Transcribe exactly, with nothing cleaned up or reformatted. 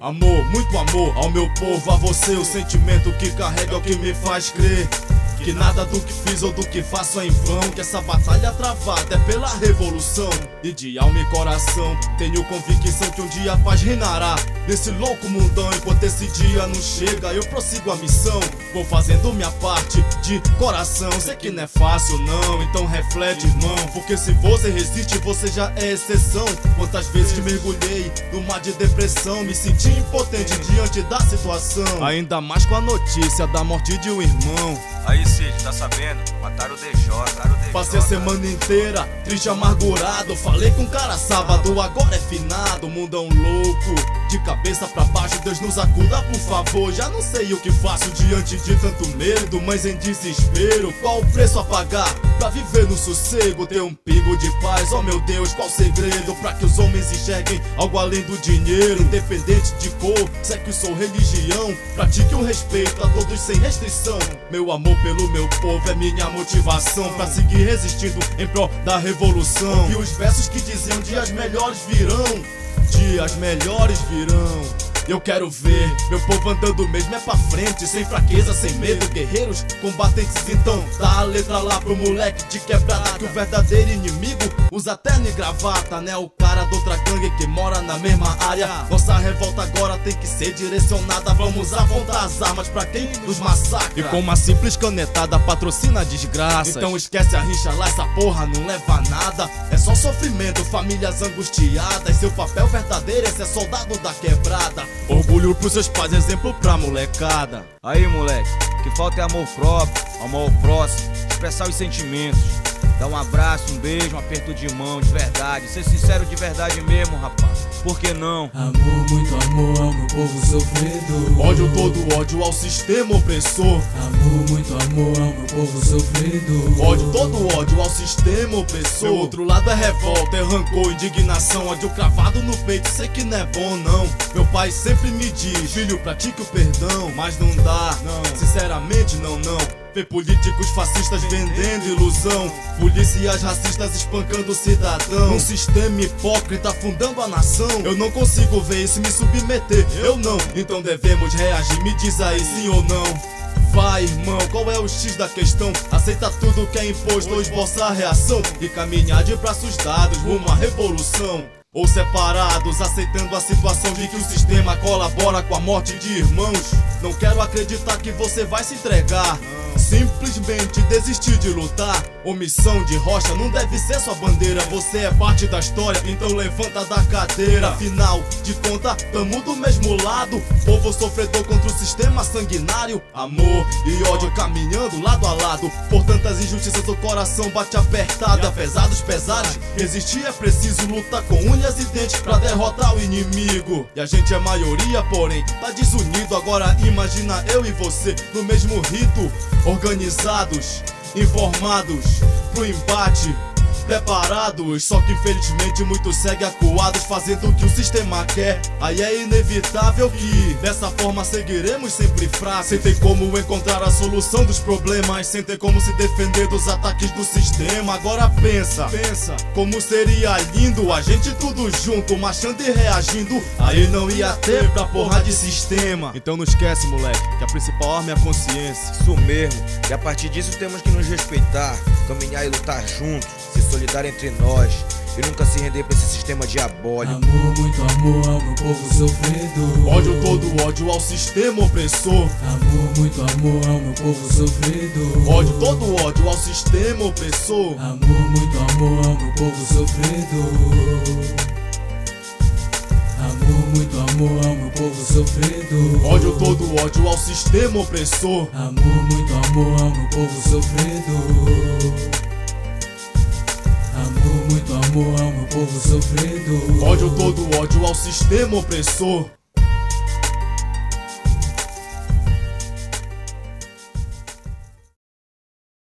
Amor, muito amor ao meu povo, a você. O sentimento que carrega é o que me faz crer que nada do que fiz ou do que faço é em vão, que essa batalha travada é pela revolução. E de alma e coração tenho convicção que um dia a paz reinará nesse louco mundão. Enquanto esse dia não chega, eu prossigo a missão. Vou fazendo minha parte de coração. Sei que não é fácil não, então reflete, irmão, porque se você resiste, você já é exceção. Quantas vezes mergulhei no mar de depressão, me senti impotente diante da situação, ainda mais com a notícia da morte de um irmão. Aí Cid, tá sabendo? Mataram o D J, mataram o D J. Passei a semana inteira triste, amargurado. Falei com o cara sábado, agora é finado. Mundão louco, de cabeça pra baixo. Deus nos acuda, por favor. Já não sei o que faço diante de tanto medo, mas em desespero. Qual o preço a pagar pra viver no sossego? Ter um pingo de paz, oh meu Deus, qual o segredo? Pra que os homens enxerguem algo além do dinheiro. Independente de cor, sexo ou religião, pratique o respeito a todos sem restrição. Meu amor pelo meu povo é minha motivação pra seguir resistindo em prol da revolução. E os versos que diziam dias melhores virão, dias melhores virão. Eu quero ver meu povo andando mesmo é pra frente, sem fraqueza, sem medo, guerreiros combatentes. Então dá a letra lá pro moleque de quebrada, que o verdadeiro inimigo usa terno e gravata, né? O cara da outra gangue que mora na mesma área. Nossa revolta agora tem que ser direcionada. Vamos apontar as armas pra quem nos massacra, e com uma simples canetada patrocina a desgraça. Então esquece a rixa lá, essa porra não leva a nada. É só sofrimento, famílias angustiadas. Seu papel verdadeiro é ser soldado da quebrada. Orgulho pros seus pais, exemplo pra molecada. Aí moleque, que falta é amor próprio, amor ao próximo, expressar os sentimentos. Dá um abraço, um beijo, um aperto de mão, de verdade. Ser sincero de verdade mesmo, rapaz, por que não? Amor, muito amor ao meu povo sofrido. Ódio, todo ódio ao sistema opressor. Amor, muito amor ao meu povo sofrido. Ódio, todo ódio ao sistema opressor. Meu outro lado é revolta, é rancor, indignação. Ódio cravado no peito, sei que não é bom não. Meu pai sempre me diz, filho, pratique o perdão. Mas não dá, não, sinceramente não, não. Ver políticos fascistas vendendo ilusão, polícias racistas espancando o cidadão, um sistema hipócrita afundando a nação. Eu não consigo ver isso e me submeter, eu não. Então devemos reagir, me diz aí sim ou não. Vai, irmão, qual é o X da questão? Aceita tudo que é imposto ou esboçar a reação e caminhar de braços dados rumo à revolução. Ou separados, aceitando a situação de que o sistema colabora com a morte de irmãos. Não quero acreditar que você vai se entregar, simplesmente desistir de lutar. Omissão de rocha não deve ser sua bandeira. Você é parte da história, então levanta da cadeira. Afinal de contas, tamo do mesmo lado. Povo sofredor contra o sistema sanguinário. Amor e ódio caminhando lado a lado. Por tantas injustiças o coração bate apertado. E apesar dos pesares, resistir é preciso. Lutar com unhas e dentes pra derrotar o inimigo. E a gente é maioria, porém tá desunido. Agora imagina eu e você no mesmo rito, organizados, informados pro embate, preparados. Só que infelizmente muitos seguem acuados, fazendo o que o sistema quer. Aí é inevitável que dessa forma seguiremos sempre fracos, sem ter como encontrar a solução dos problemas, sem ter como se defender dos ataques do sistema. Agora pensa, pensa como seria lindo a gente tudo junto, marchando e reagindo. Aí não ia ter pra porra de sistema. Então não esquece, moleque, que a principal arma é a consciência. Isso mesmo, e a partir disso temos que nos respeitar, caminhar e lutar juntos, se solidário entre nós e nunca se render pra esse sistema diabólico. Amor, muito amor ao meu povo sofrido. Ódio, todo ódio ao sistema opressor. Amor, muito amor ao meu povo sofrido. Ódio, todo ódio ao sistema opressor. Amor, muito amor ao meu povo sofrido. Amor, muito amor ao meu povo sofrido. Ódio, todo ódio ao sistema opressor. Amor, muito amor ao meu povo sofrido. Amor, muito amor ao meu povo sofrido. Ódio, todo ódio ao sistema opressor.